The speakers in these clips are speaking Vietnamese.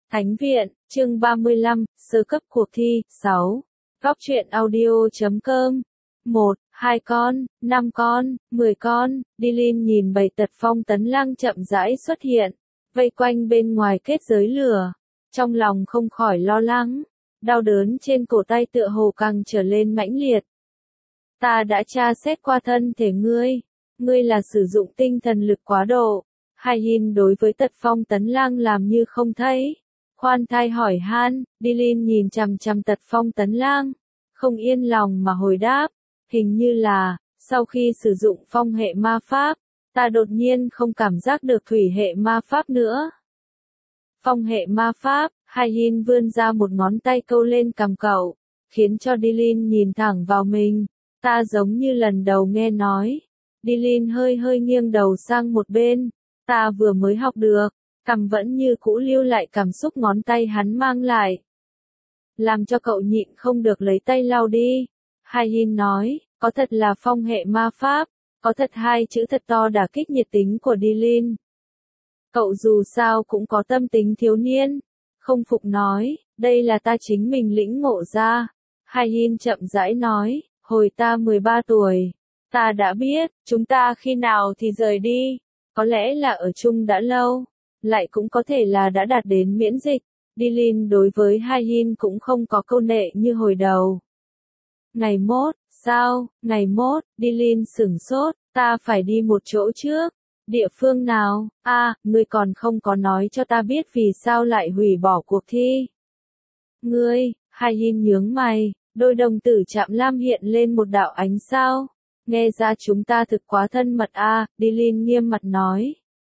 Thánh viện, chương 35, sơ cấp cuộc thi, 6. Góc truyện audio.com. 1, 2 con, 5 con, 10 con, Dylan nhìn bầy tật phong tấn lang chậm rãi xuất hiện, vây quanh bên ngoài kết giới lửa. Trong lòng không khỏi lo lắng, đau đớn trên cổ tay tựa hồ càng trở lên mãnh liệt. Ta đã tra xét qua thân thể ngươi là sử dụng tinh thần lực quá độ. Hai-hin đối với tật phong tấn lang làm như không thấy. Khoan thai hỏi han, Dylan nhìn chằm chằm tật phong tấn lang, không yên lòng mà hồi đáp, hình như là, sau khi sử dụng phong hệ ma pháp, ta đột nhiên không cảm giác được thủy hệ ma pháp nữa. Phong hệ ma pháp, Hai-hin vươn ra một ngón tay câu lên cằm cậu, khiến cho Dylan nhìn thẳng vào mình, ta giống như lần đầu nghe nói. Dylan hơi nghiêng đầu sang một bên, ta vừa mới học được. Cằm vẫn như cũ lưu lại cảm xúc ngón tay hắn mang lại. Làm cho cậu nhịn không được lấy tay lau đi. Hai-hin nói, có thật là phong hệ ma pháp, có thật hai chữ thật to đả kích nhiệt tính của Dylan. Cậu dù sao cũng có tâm tính thiếu niên. Không phục nói, đây là ta chính mình lĩnh ngộ ra. Hai-hin chậm rãi nói, hồi ta 13 tuổi, ta đã biết, chúng ta khi nào thì rời đi. Có lẽ là ở chung đã lâu. Lại cũng có thể là đã đạt đến miễn dịch. Dylan đối với Hai-hin cũng không có câu nệ như hồi đầu. Ngày mốt, sao, ngày mốt, Dylan sửng sốt, ta phải đi một chỗ trước. Địa phương nào, ngươi còn không có nói cho ta biết vì sao lại hủy bỏ cuộc thi. Ngươi, Hai-hin nhướng mày, đôi đồng tử chạm lam hiện lên một đạo ánh sao. Nghe ra chúng ta thực quá thân mật Dylan nghiêm mặt nói.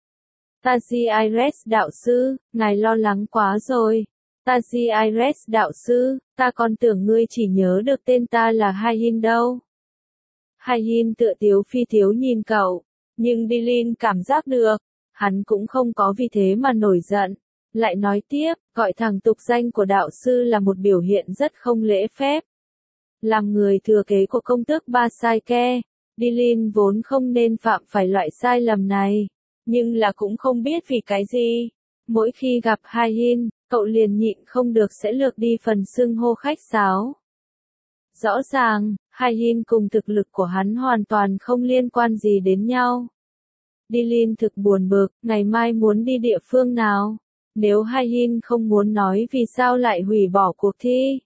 Taji Iris đạo sư, ngài lo lắng quá rồi. Taji Iris đạo sư, ta còn tưởng ngươi chỉ nhớ được tên ta là Hai-hin đâu. Hai-hin tựa tiếu phi thiếu nhìn cậu, nhưng Dylan cảm giác được, hắn cũng không có vì thế mà nổi giận. Lại nói tiếp, gọi thẳng tục danh của đạo sư là một biểu hiện rất không lễ phép. Làm người thừa kế của công tước Ba Sai Ke, Dylan vốn không nên phạm phải loại sai lầm này. Nhưng là cũng không biết vì cái gì. Mỗi khi gặp Hai-hin, cậu liền nhịn không được sẽ lược đi phần xưng hô khách sáo. Rõ ràng, Hai-hin cùng thực lực của hắn hoàn toàn không liên quan gì đến nhau. Dylan thực buồn bực, ngày mai muốn đi địa phương nào? Nếu Hai-hin không muốn nói vì sao lại hủy bỏ cuộc thi,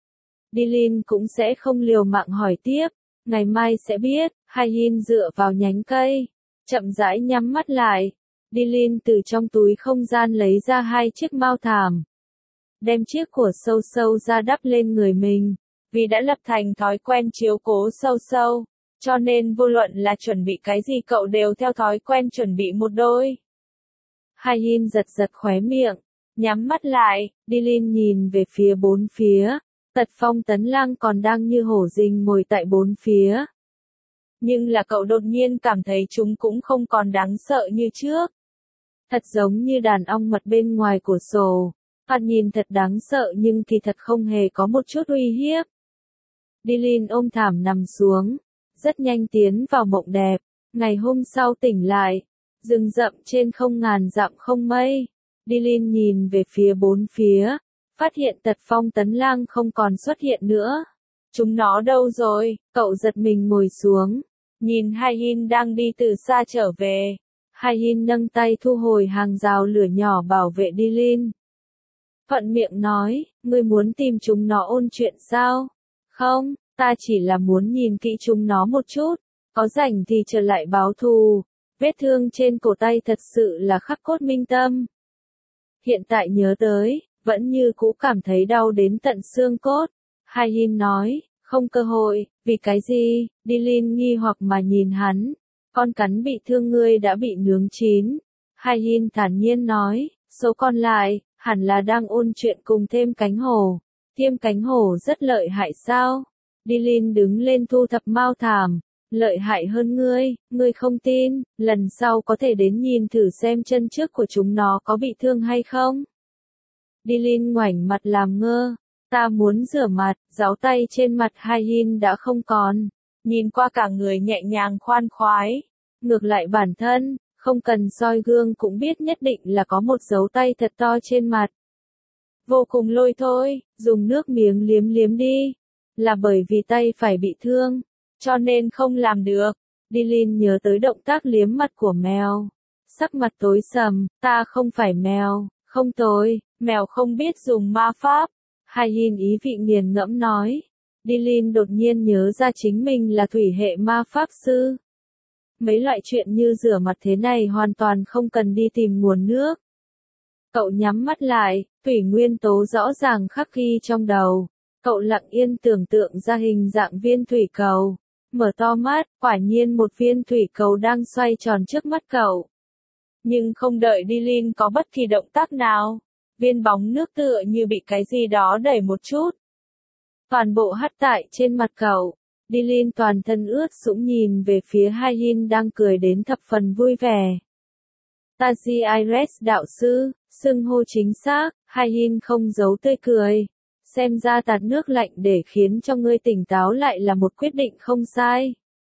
Dylan cũng sẽ không liều mạng hỏi tiếp. Ngày mai sẽ biết. Hai-hin dựa vào nhánh cây, chậm rãi nhắm mắt lại. Dylan từ trong túi không gian lấy ra 2 chiếc mao thảm. Đem chiếc của sâu sâu ra đắp lên người mình. Vì đã lập thành thói quen chiếu cố sâu sâu, cho nên vô luận là chuẩn bị cái gì cậu đều theo thói quen chuẩn bị một đôi. Hai-hin giật khóe miệng, nhắm mắt lại. Dylan nhìn về phía bốn phía. Tật phong tấn lang còn đang như hổ rình ngồi tại bốn phía. Nhưng là cậu đột nhiên cảm thấy chúng cũng không còn đáng sợ như trước. Thật giống như đàn ong mật bên ngoài cửa sổ. Thoạt nhìn thật đáng sợ nhưng kỳ thật không hề có một chút uy hiếp. Dylan ôm thảm nằm xuống. Rất nhanh tiến vào mộng đẹp. Ngày hôm sau tỉnh lại. Rừng rậm trên không ngàn dặm không mây. Dylan nhìn về phía bốn phía. Phát hiện tật phong tấn lang không còn xuất hiện nữa. Chúng nó đâu rồi? Cậu giật mình ngồi xuống. Nhìn Hai-hin đang đi từ xa trở về. Hai-hin nâng tay thu hồi hàng rào lửa nhỏ bảo vệ Dylan. Thuận miệng nói, ngươi muốn tìm chúng nó ôn chuyện sao? Không, ta chỉ là muốn nhìn kỹ chúng nó một chút. Có rảnh thì trở lại báo thù. Vết thương trên cổ tay thật sự là khắc cốt minh tâm. Hiện tại nhớ tới, vẫn như cũ cảm thấy đau đến tận xương cốt. Hai-hin nói, không cơ hội, vì cái gì? Dylan nghi hoặc mà nhìn hắn. Con cắn bị thương ngươi đã bị nướng chín. Hai-hin thản nhiên nói, số còn lại, hẳn là đang ôn chuyện cùng thêm cánh hổ. Tiêm cánh hổ rất lợi hại sao? Dylan đứng lên thu thập mao thảm. Lợi hại hơn ngươi không tin, lần sau có thể đến nhìn thử xem chân trước của chúng nó có bị thương hay không? Dylan ngoảnh mặt làm ngơ. Ta muốn rửa mặt, dấu tay trên mặt Hai-hin đã không còn. Nhìn qua cả người nhẹ nhàng khoan khoái. Ngược lại bản thân, không cần soi gương cũng biết nhất định là có một dấu tay thật to trên mặt. Vô cùng lôi thôi, dùng nước miếng liếm liếm đi. Là bởi vì tay phải bị thương, cho nên không làm được. Dylan nhớ tới động tác liếm mặt của mèo. Sắc mặt tối sầm, ta không phải mèo, không tối, mèo không biết dùng ma pháp. Hai-hin ý vị nghiền ngẫm nói. Dylan đột nhiên nhớ ra chính mình là thủy hệ ma pháp sư. Mấy loại chuyện như rửa mặt thế này hoàn toàn không cần đi tìm nguồn nước. Cậu nhắm mắt lại, thủy nguyên tố rõ ràng khắc ghi trong đầu. Cậu lặng yên tưởng tượng ra hình dạng viên thủy cầu. Mở to mắt, quả nhiên một viên thủy cầu đang xoay tròn trước mắt cậu. Nhưng không đợi Dylan có bất kỳ động tác nào, viên bóng nước tựa như bị cái gì đó đẩy một chút. Toàn bộ hắt tại trên mặt cậu. Dylan toàn thân ướt sũng nhìn về phía Hai-hin đang cười đến thập phần vui vẻ. Taji Iris đạo sư, xưng hô chính xác, Hai-hin không giấu tươi cười. Xem ra tạt nước lạnh để khiến cho ngươi tỉnh táo lại là một quyết định không sai.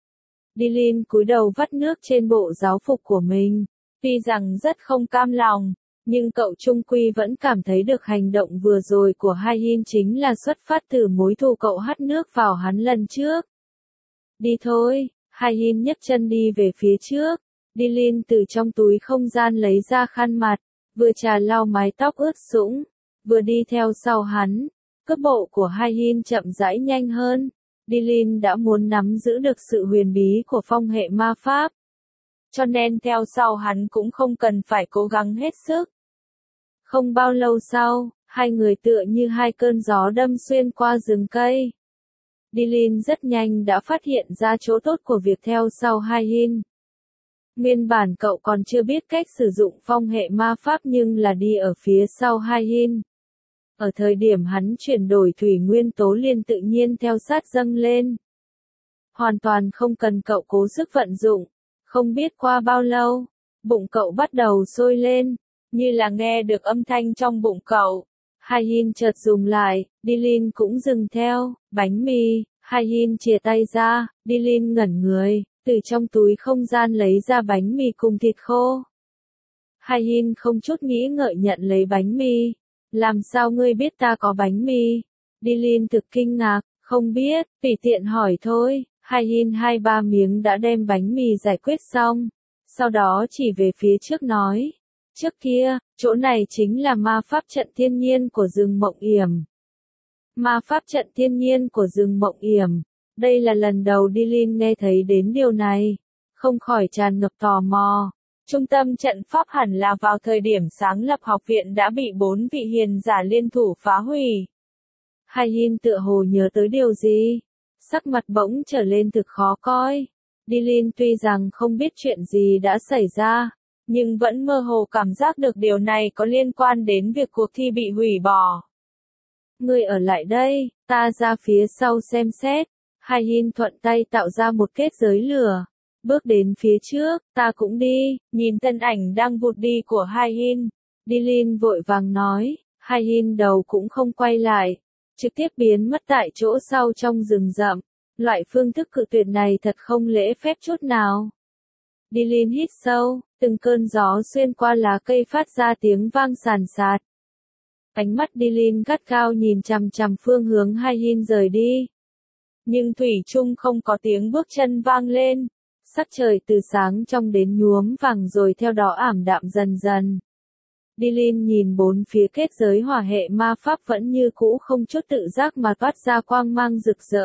Dylan cúi đầu vắt nước trên bộ giáo phục của mình. Tuy rằng rất không cam lòng, nhưng cậu trung quy vẫn cảm thấy được hành động vừa rồi của Hai-hin chính là xuất phát từ mối thù cậu hắt nước vào hắn lần trước. Đi thôi, Hai-hin nhấc chân đi về phía trước. Dylan từ trong túi không gian lấy ra khăn mặt, vừa trà lau mái tóc ướt sũng, vừa đi theo sau hắn. Cước bộ của Hai-hin chậm rãi nhanh hơn. Dylan đã muốn nắm giữ được sự huyền bí của phong hệ ma pháp. Cho nên theo sau hắn cũng không cần phải cố gắng hết sức. Không bao lâu sau, hai người tựa như hai cơn gió đâm xuyên qua rừng cây. Dylan rất nhanh đã phát hiện ra chỗ tốt của việc theo sau Hai-hin. Nguyên bản cậu còn chưa biết cách sử dụng phong hệ ma pháp nhưng là đi ở phía sau Hai-hin. Ở thời điểm hắn chuyển đổi thủy nguyên tố liền tự nhiên theo sát dâng lên. Hoàn toàn không cần cậu cố sức vận dụng. Không biết qua bao lâu, bụng cậu bắt đầu sôi lên, như là nghe được âm thanh trong bụng cậu. Hai-hin chợt dùng lại, Dylan cũng dừng theo, bánh mì. Hai-hin chìa tay ra, Dylan ngẩn người, từ trong túi không gian lấy ra bánh mì cùng thịt khô. Hai-hin không chút nghĩ ngợi nhận lấy bánh mì. Làm sao ngươi biết ta có bánh mì? Dylan thực kinh ngạc, không biết, tùy tiện hỏi thôi. Hai-hin 2-3 miếng đã đem bánh mì giải quyết xong. Sau đó chỉ về phía trước nói. Trước kia, chỗ này chính là ma pháp trận thiên nhiên của rừng Mộng Yểm. Ma pháp trận thiên nhiên của rừng Mộng Yểm. Đây là lần đầu Dylan nghe thấy đến điều này. Không khỏi tràn ngập tò mò. Trung tâm trận pháp hẳn là vào thời điểm sáng lập học viện đã bị 4 vị hiền giả liên thủ phá hủy. Hai-hin tựa hồ nhớ tới điều gì? Sắc mặt bỗng trở lên thực khó coi. Dylan tuy rằng không biết chuyện gì đã xảy ra, nhưng vẫn mơ hồ cảm giác được điều này có liên quan đến việc cuộc thi bị hủy bỏ. Ngươi ở lại đây, ta ra phía sau xem xét. Hai-hin thuận tay tạo ra một kết giới lửa. Bước đến phía trước, ta cũng đi, nhìn thân ảnh đang vụt đi của Hai-hin. Dylan vội vàng nói, Hai-hin đầu cũng không quay lại, trực tiếp biến mất tại chỗ sau trong rừng rậm. Loại phương thức cự tuyệt này thật không lễ phép chút nào. Dylan hít sâu, từng cơn gió xuyên qua lá cây phát ra tiếng vang sàn sạt. Ánh mắt Dylan gắt gao nhìn chằm chằm phương hướng Hai-hin rời đi. Nhưng thủy chung không có tiếng bước chân vang lên. Sắc trời từ sáng trong đến nhuốm vàng rồi theo đó ảm đạm dần dần. Dylan nhìn bốn phía kết giới hỏa hệ ma pháp vẫn như cũ không chút tự giác mà toát ra quang mang rực rỡ.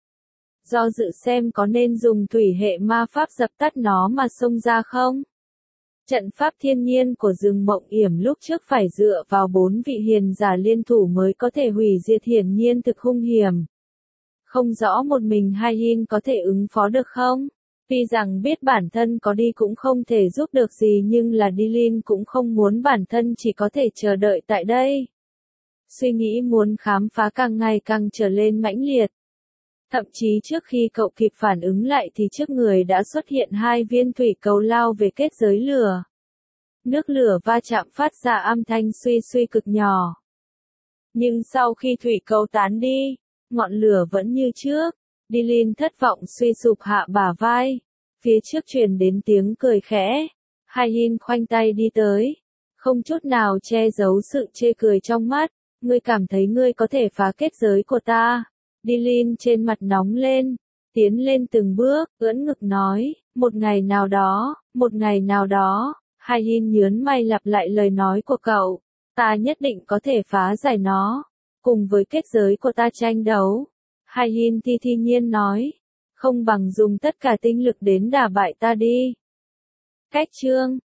Do dự xem có nên dùng thủy hệ ma pháp dập tắt nó mà xông ra không? Trận pháp thiên nhiên của rừng Mộng Yểm lúc trước phải dựa vào 4 vị hiền giả liên thủ mới có thể hủy diệt, hiển nhiên thực hung hiểm. Không rõ một mình Hai-hin có thể ứng phó được không? Tuy rằng biết bản thân có đi cũng không thể giúp được gì nhưng là Dylan cũng không muốn bản thân chỉ có thể chờ đợi tại đây. Suy nghĩ muốn khám phá càng ngày càng trở lên mãnh liệt. Thậm chí trước khi cậu kịp phản ứng lại thì trước người đã xuất hiện 2 viên thủy cầu lao về kết giới lửa. Nước lửa va chạm phát ra âm thanh suy suy cực nhỏ. Nhưng sau khi thủy cầu tán đi, ngọn lửa vẫn như trước. Dylan thất vọng suy sụp hạ bả vai. Phía trước truyền đến tiếng cười khẽ. Hai-hin khoanh tay đi tới. Không chút nào che giấu sự chê cười trong mắt. Ngươi cảm thấy ngươi có thể phá kết giới của ta? Dilin trên mặt nóng lên, tiến lên từng bước, ưỡn ngực nói, một ngày nào đó, Hai-hin nhớn mày lặp lại lời nói của cậu, ta nhất định có thể phá giải nó, cùng với kết giới của ta tranh đấu. Hai-hin thi nhiên nói, không bằng dùng tất cả tinh lực đến đả bại ta đi. Cách chương